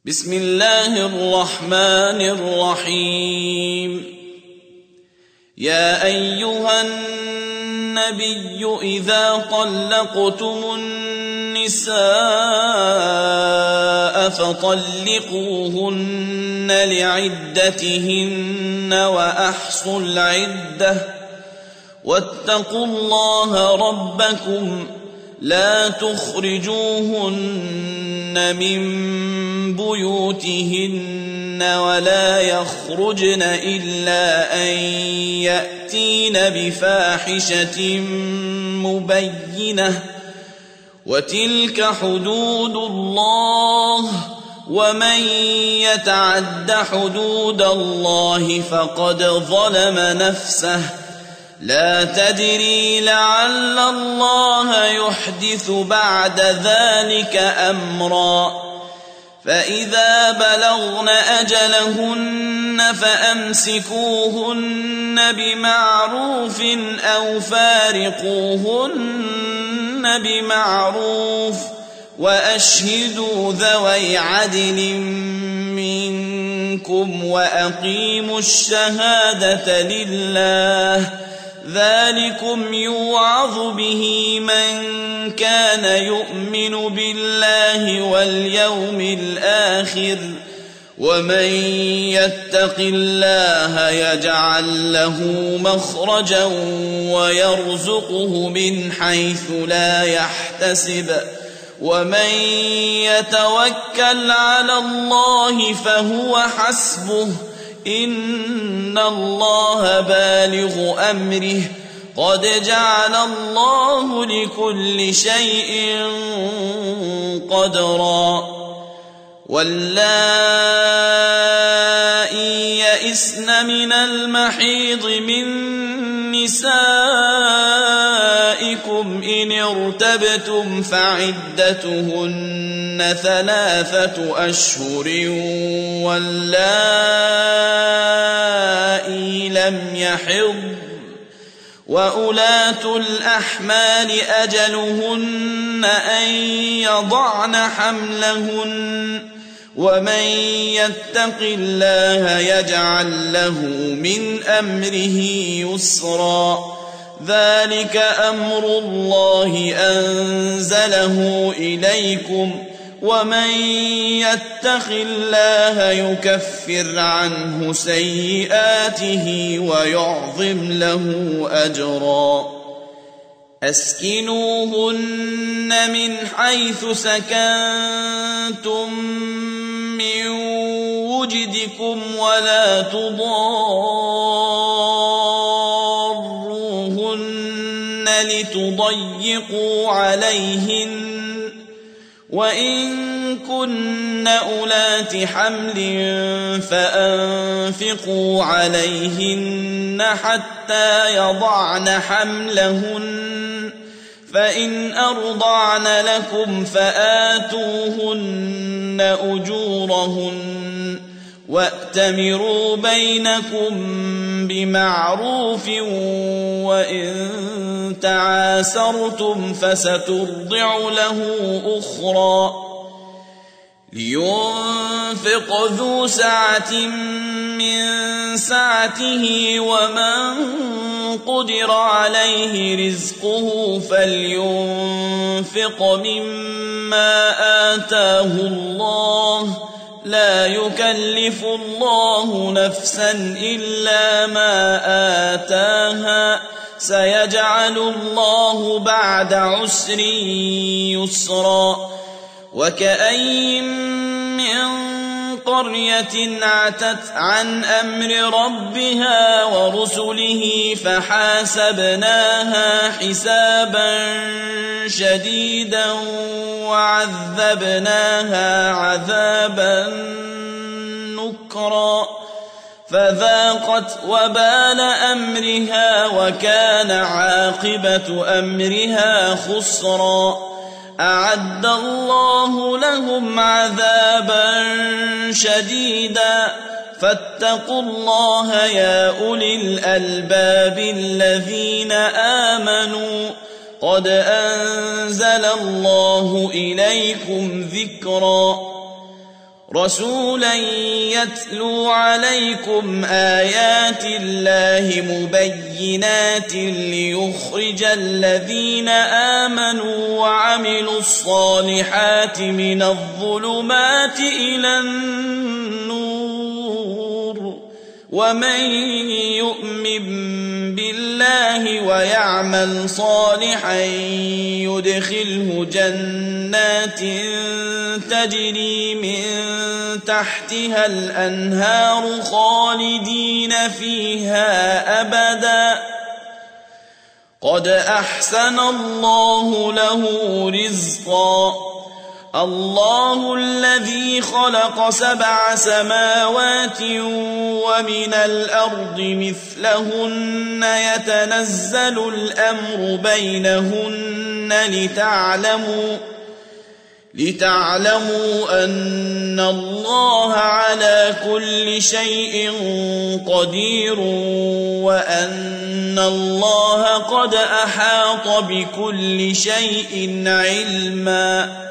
بسم الله الرحمن الرحيم. يا أيها النبي إذا طلقتم النساء فطلقوهن لعدتهن وأحصوا العدة واتقوا الله ربكم لا تخرجوهن من بيوتهن ولا يخرجن إلا أن يأتين بفاحشة مبينة وتلك حدود الله ومن يتعد حدود الله فقد ظلم نفسه لا تدري لعل الله يحدث بعد ذلك أمرا فإذا بلغن أجلهن فأمسكوهن بمعروف أو فارقوهن بمعروف وأشهدوا ذوي عدل منكم وأقيموا الشهادة لله ذلكم يوعظ به من كان يؤمن بالله واليوم الآخر ومن يتق الله يجعل له مخرجا ويرزقه من حيث لا يحتسب ومن يتوكل على الله فهو حسبه إن الله بالغ أمره قد جعل الله لكل شيء قدرا واللائي يئسن من المحيض من نسائكم إن ارتبتم فعدتهن 3 أشهر واللائي لم يحضن وأولاة الأحمال أجلهن أن يضعن حملهن ومن يتق الله يجعل له من أمره يسرا ذلك أمر الله أنزله إليكم ومن يتق الله يكفر عنه سيئاته ويعظم له أجرا أسكنوهن من حيث سكنتم من وجدكم ولا تضاروهن لتضيقوا عليهن وإن كن أولات حمل فأنفقوا عليهن حتى يضعن حملهن فإن أرضعن لكم فآتوهن أجورهن وأتمروا بينكم بمعروف وإن تعاسرتم فسترضع له أخرى لينفق ذو سعة من سعته ومن قدر عليه رزقه فلينفق مما آتاه الله لا يكلف الله نفسا إلا ما آتاها سيجعل الله بعد عسر يسرا وكأين من قرية عتت عن أمر ربها ورسله فحاسبناها حسابا شديدا وعذبناها عذابا نكرا فذاقت وبال أمرها وكان عاقبة أمرها خسرا أعد الله لهم عذابا شديدا فاتقوا الله يا أولي الألباب الذين آمنوا قد أنزل الله إليكم ذكرا رسولا يتلو عليكم آيات الله مبينات ليخرج الذين آمنوا وعملوا الصالحات من الظلمات إلى النور ومن يؤمن بالله ويعمل صالحا يدخله جنات تجري من تحتها الأنهار خالدين فيها أبدا قد أحسن الله له رزقا الله الذي خلق 7 سماوات ومن الأرض مثلهن يتنزل الأمر بينهن لتعلموا أن الله على كل شيء قدير وأن الله قد أحاط بكل شيء علما